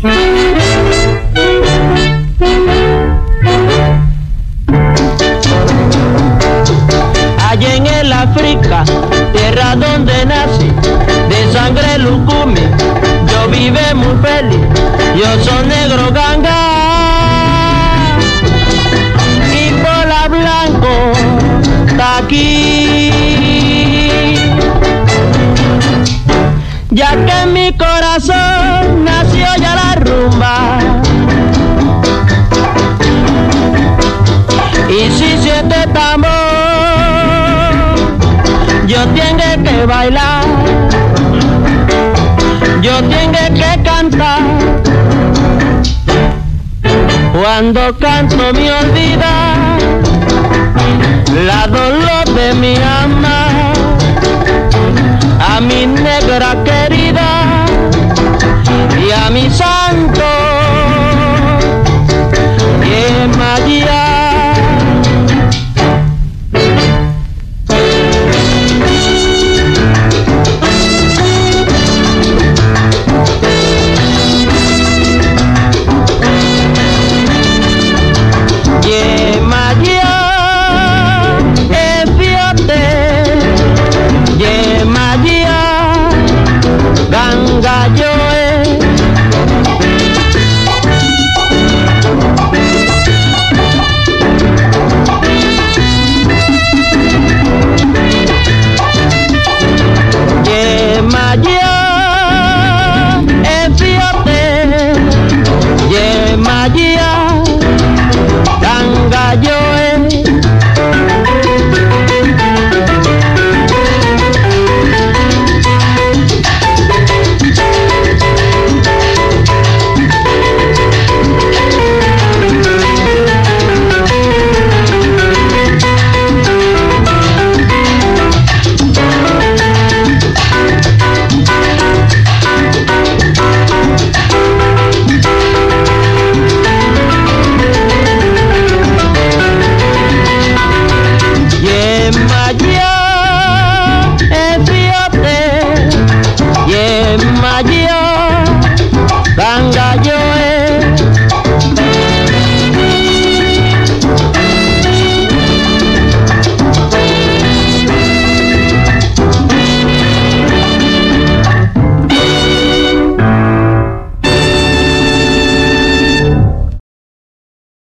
Allá en el África, tierra donde nací, de sangre lucumi, yo vive muy feliz, yo soy negro ganga, y bola blanco, está aquí, ya que en mi corazón nació ya la rumba, y si siente tambor, yo tengo que bailar, yo tengo que cantar. Cuando canto me olvida la dolor de mi alma, a mi negra querida y a mi santo, y es